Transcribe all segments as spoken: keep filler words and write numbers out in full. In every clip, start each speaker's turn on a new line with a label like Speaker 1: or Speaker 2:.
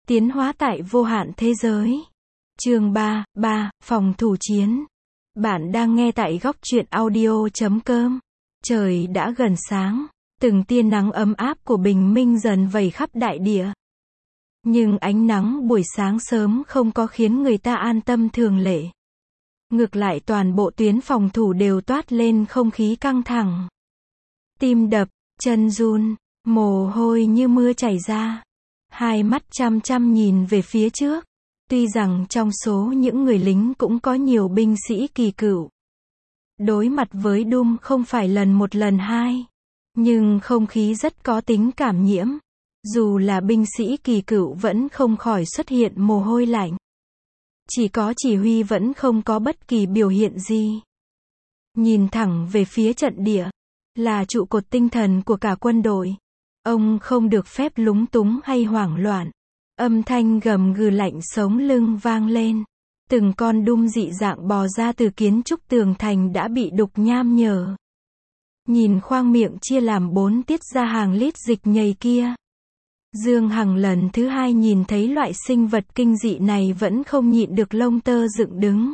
Speaker 1: Tiến hóa tại vô hạn thế giới. Chương ba, ba, phòng thủ chiến. Bạn đang nghe tại góc truyện audio chấm com. Trời đã gần sáng, từng tia nắng ấm áp của bình minh dần vẩy khắp đại địa. Nhưng ánh nắng buổi sáng sớm không có khiến người ta an tâm thường lệ. Ngược lại toàn bộ tuyến phòng thủ đều toát lên không khí căng thẳng. Tim đập, chân run, mồ hôi như mưa chảy ra. Hai mắt chăm chăm nhìn về phía trước. Tuy rằng trong số những người lính cũng có nhiều binh sĩ kỳ cựu. Đối mặt với Doom không phải lần một lần hai. Nhưng không khí rất có tính cảm nhiễm. Dù là binh sĩ kỳ cựu vẫn không khỏi xuất hiện mồ hôi lạnh. Chỉ có chỉ huy vẫn không có bất kỳ biểu hiện gì. Nhìn thẳng về phía trận địa. Là trụ cột tinh thần của cả quân đội. Ông không được phép lúng túng hay hoảng loạn. Âm thanh gầm gừ lạnh sống lưng vang lên. Từng con Doom dị dạng bò ra từ kiến trúc tường thành đã bị đục nham nhở. Nhìn khoang miệng chia làm bốn tiết ra hàng lít dịch nhầy kia. Dương Hằng lần thứ hai nhìn thấy loại sinh vật kinh dị này vẫn không nhịn được lông tơ dựng đứng.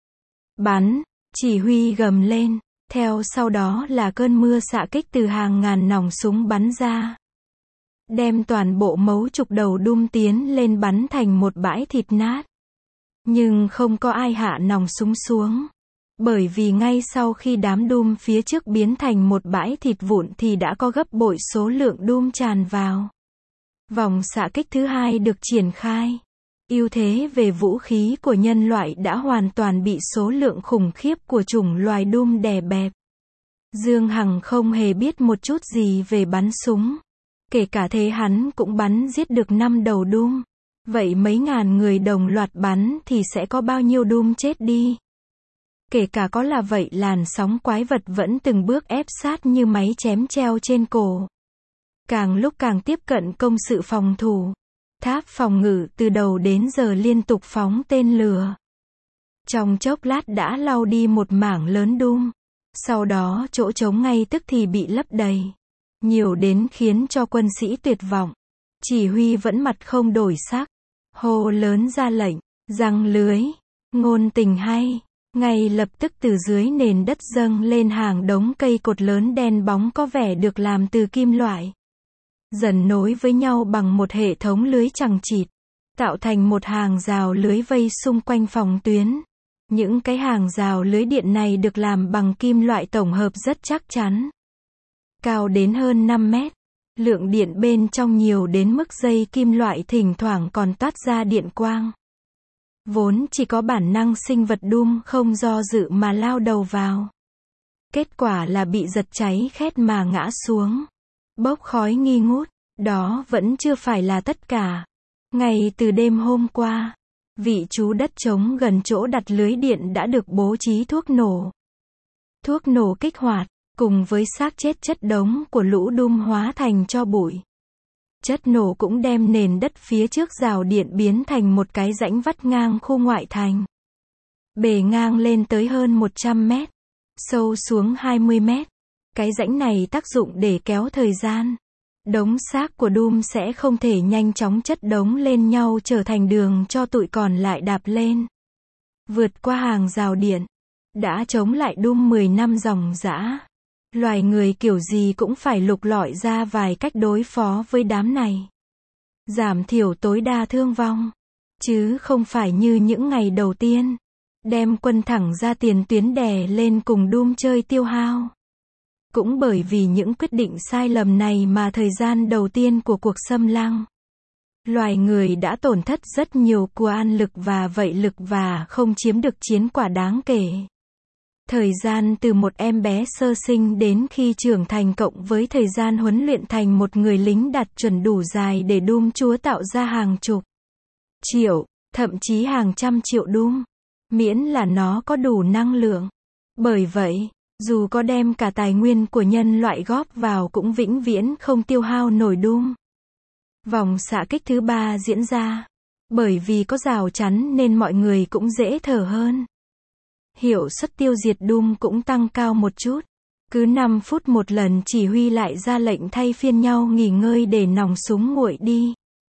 Speaker 1: Bắn, chỉ huy gầm lên, theo sau đó là cơn mưa xạ kích từ hàng ngàn nòng súng bắn ra. Đem toàn bộ mấu trục đầu Doom tiến lên bắn thành một bãi thịt nát. Nhưng không có ai hạ nòng súng xuống. Bởi vì ngay sau khi đám Doom phía trước biến thành một bãi thịt vụn thì đã có gấp bội số lượng Doom tràn vào. Vòng xạ kích thứ hai được triển khai. Ưu thế về vũ khí của nhân loại đã hoàn toàn bị số lượng khủng khiếp của chủng loài Doom đè bẹp. Dương Hằng không hề biết một chút gì về bắn súng. Kể cả thế hắn cũng bắn giết được năm đầu Doom. Vậy mấy ngàn người đồng loạt bắn thì sẽ có bao nhiêu Doom chết đi. Kể cả có là vậy làn sóng quái vật vẫn từng bước ép sát như máy chém treo trên cổ. Càng lúc càng tiếp cận công sự phòng thủ. Tháp phòng ngự từ đầu đến giờ liên tục phóng tên lửa. Trong chốc lát đã lau đi một mảng lớn Doom. Sau đó chỗ trống ngay tức thì bị lấp đầy. Nhiều đến khiến cho quân sĩ tuyệt vọng. Chỉ huy vẫn mặt không đổi sắc. Hô lớn ra lệnh, giăng lưới, ngôn tình hay. Ngay lập tức từ dưới nền đất dâng lên hàng đống cây cột lớn đen bóng có vẻ được làm từ kim loại. Dần nối với nhau bằng một hệ thống lưới chằng chịt. Tạo thành một hàng rào lưới vây xung quanh phòng tuyến. Những cái hàng rào lưới điện này được làm bằng kim loại tổng hợp rất chắc chắn. Cao đến hơn năm mét. Lượng điện bên trong nhiều đến mức dây kim loại thỉnh thoảng còn toát ra điện quang. Vốn chỉ có bản năng sinh vật Doom không do dự mà lao đầu vào. Kết quả là bị giật cháy khét mà ngã xuống. Bốc khói nghi ngút. Đó vẫn chưa phải là tất cả. Ngay từ đêm hôm qua, vị trú đất trống gần chỗ đặt lưới điện đã được bố trí thuốc nổ. Thuốc nổ kích hoạt. Cùng với xác chết chất đống của lũ Doom hóa thành tro bụi. Chất nổ cũng đem nền đất phía trước rào điện biến thành một cái rãnh vắt ngang khu ngoại thành. Bề ngang lên tới hơn một trăm mét. Sâu xuống hai mươi mét. Cái rãnh này tác dụng để kéo thời gian. Đống xác của Doom sẽ không thể nhanh chóng chất đống lên nhau trở thành đường cho tụi còn lại đạp lên. Vượt qua hàng rào điện. Đã chống lại Doom mười năm dòng dã. Loài người kiểu gì cũng phải lục lọi ra vài cách đối phó với đám này. Giảm thiểu tối đa thương vong. Chứ không phải như những ngày đầu tiên. Đem quân thẳng ra tiền tuyến đè lên cùng Doom chơi tiêu hao. Cũng bởi vì những quyết định sai lầm này mà thời gian đầu tiên của cuộc xâm lăng. Loài người đã tổn thất rất nhiều của an lực và vậy lực và không chiếm được chiến quả đáng kể. Thời gian từ một em bé sơ sinh đến khi trưởng thành cộng với thời gian huấn luyện thành một người lính đạt chuẩn đủ dài để Doom chúa tạo ra hàng chục triệu, thậm chí hàng trăm triệu Doom. Miễn là nó có đủ năng lượng. Bởi vậy, dù có đem cả tài nguyên của nhân loại góp vào cũng vĩnh viễn không tiêu hao nổi Doom. Vòng xạ kích thứ ba diễn ra. Bởi vì có rào chắn nên mọi người cũng dễ thở hơn. Hiệu suất tiêu diệt Doom cũng tăng cao một chút. Cứ năm phút một lần chỉ huy lại ra lệnh thay phiên nhau nghỉ ngơi để nòng súng nguội đi.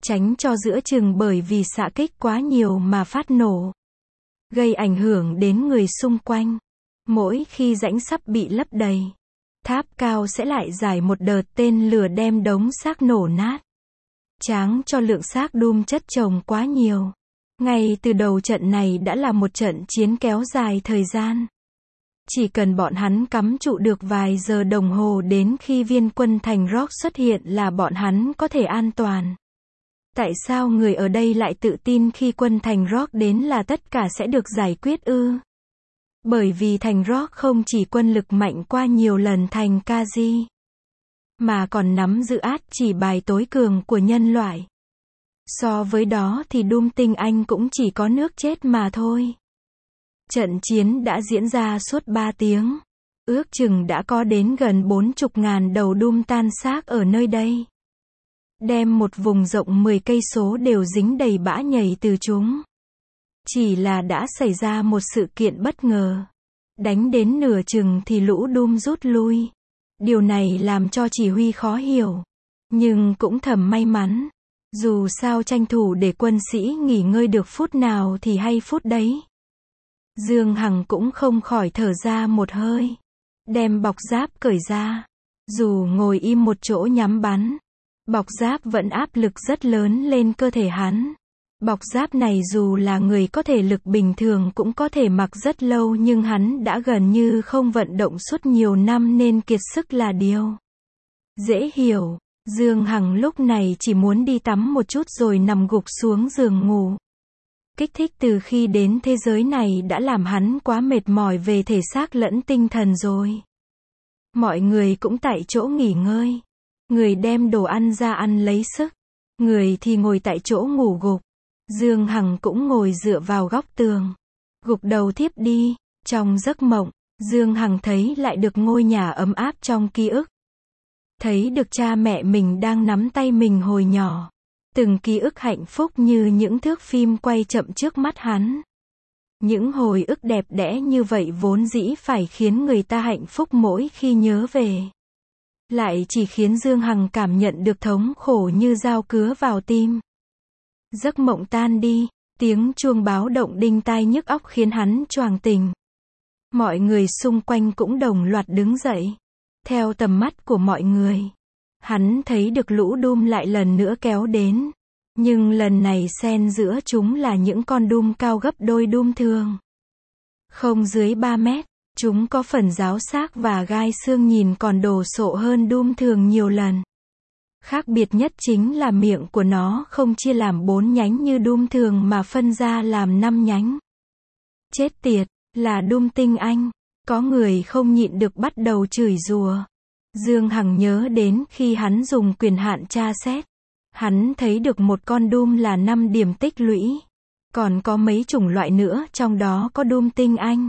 Speaker 1: tránh cho giữa chừng bởi vì xạ kích quá nhiều mà phát nổ, gây ảnh hưởng đến người xung quanh. Mỗi khi rãnh sắp bị lấp đầy, tháp cao sẽ lại giải một đợt tên lửa đem đống xác nổ nát. Tráng cho lượng xác Doom chất chồng quá nhiều. Ngay từ đầu trận này đã là một trận chiến kéo dài thời gian. Chỉ cần bọn hắn cắm trụ được vài giờ đồng hồ đến khi viên quân thành Rock xuất hiện là bọn hắn có thể an toàn. Tại sao người ở đây lại tự tin khi quân thành Rock đến là tất cả sẽ được giải quyết ư? Bởi vì thành Rock không chỉ quân lực mạnh qua nhiều lần thành Kaji, mà còn nắm giữ át chỉ bài tối cường của nhân loại. So với đó thì Doom tinh anh cũng chỉ có nước chết mà thôi. Trận chiến đã diễn ra suốt ba tiếng. Ước chừng đã có đến gần bốn chục ngàn đầu Doom tan xác ở nơi đây. Đem một vùng rộng mười cây số đều dính đầy bã nhầy từ chúng. Chỉ là đã xảy ra một sự kiện bất ngờ. Đánh đến nửa chừng thì lũ Doom rút lui. Điều này làm cho chỉ huy khó hiểu. Nhưng cũng thầm may mắn. Dù sao tranh thủ để quân sĩ nghỉ ngơi được phút nào thì hay phút đấy. Dương Hằng cũng không khỏi thở ra một hơi. Đem bọc giáp cởi ra. Dù ngồi im một chỗ nhắm bắn, bọc giáp vẫn áp lực rất lớn lên cơ thể hắn. Bọc giáp này dù là người có thể lực bình thường cũng có thể mặc rất lâu nhưng hắn đã gần như không vận động suốt nhiều năm nên kiệt sức là điều dễ hiểu. Dương Hằng lúc này chỉ muốn đi tắm một chút rồi nằm gục xuống giường ngủ. Kích thích từ khi đến thế giới này đã làm hắn quá mệt mỏi về thể xác lẫn tinh thần rồi. Mọi người cũng tại chỗ nghỉ ngơi. Người đem đồ ăn ra ăn lấy sức. Người thì ngồi tại chỗ ngủ gục. Dương Hằng cũng ngồi dựa vào góc tường. Gục đầu thiếp đi. Trong giấc mộng, Dương Hằng thấy lại được ngôi nhà ấm áp trong ký ức. Thấy được cha mẹ mình đang nắm tay mình hồi nhỏ. Từng ký ức hạnh phúc như những thước phim quay chậm trước mắt hắn. Những hồi ức đẹp đẽ như vậy vốn dĩ phải khiến người ta hạnh phúc mỗi khi nhớ về. Lại chỉ khiến Dương Hằng cảm nhận được thống khổ như dao cứa vào tim. Giấc mộng tan đi, tiếng chuông báo động đinh tai nhức óc khiến hắn choàng tỉnh. Mọi người xung quanh cũng đồng loạt đứng dậy. Theo tầm mắt của mọi người, hắn thấy được lũ Doom lại lần nữa kéo đến. Nhưng lần này xen giữa chúng là những con Doom cao gấp đôi Doom thường. Không dưới ba mét, chúng có phần ráo xác và gai xương nhìn còn đồ sộ hơn Doom thường nhiều lần. Khác biệt nhất chính là miệng của nó không chia làm bốn nhánh như Doom thường mà phân ra làm năm nhánh. Chết tiệt, là Doom tinh anh. Có người không nhịn được bắt đầu chửi rủa. Dương Hằng nhớ đến khi hắn dùng quyền hạn tra xét. Hắn thấy được một con Doom là năm điểm tích lũy. Còn có mấy chủng loại nữa trong đó có Doom tinh anh.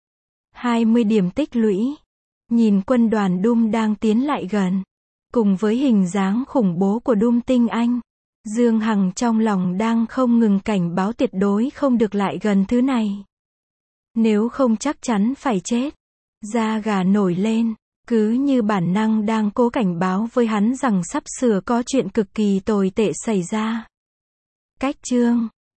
Speaker 1: hai mươi điểm tích lũy. Nhìn quân đoàn Doom đang tiến lại gần. Cùng với hình dáng khủng bố của Doom tinh anh. Dương Hằng trong lòng đang không ngừng cảnh báo tuyệt đối không được lại gần thứ này. Nếu không chắc chắn phải chết. Da gà nổi lên. Cứ như bản năng đang cố cảnh báo với hắn rằng sắp sửa có chuyện cực kỳ tồi tệ xảy ra. Cách chương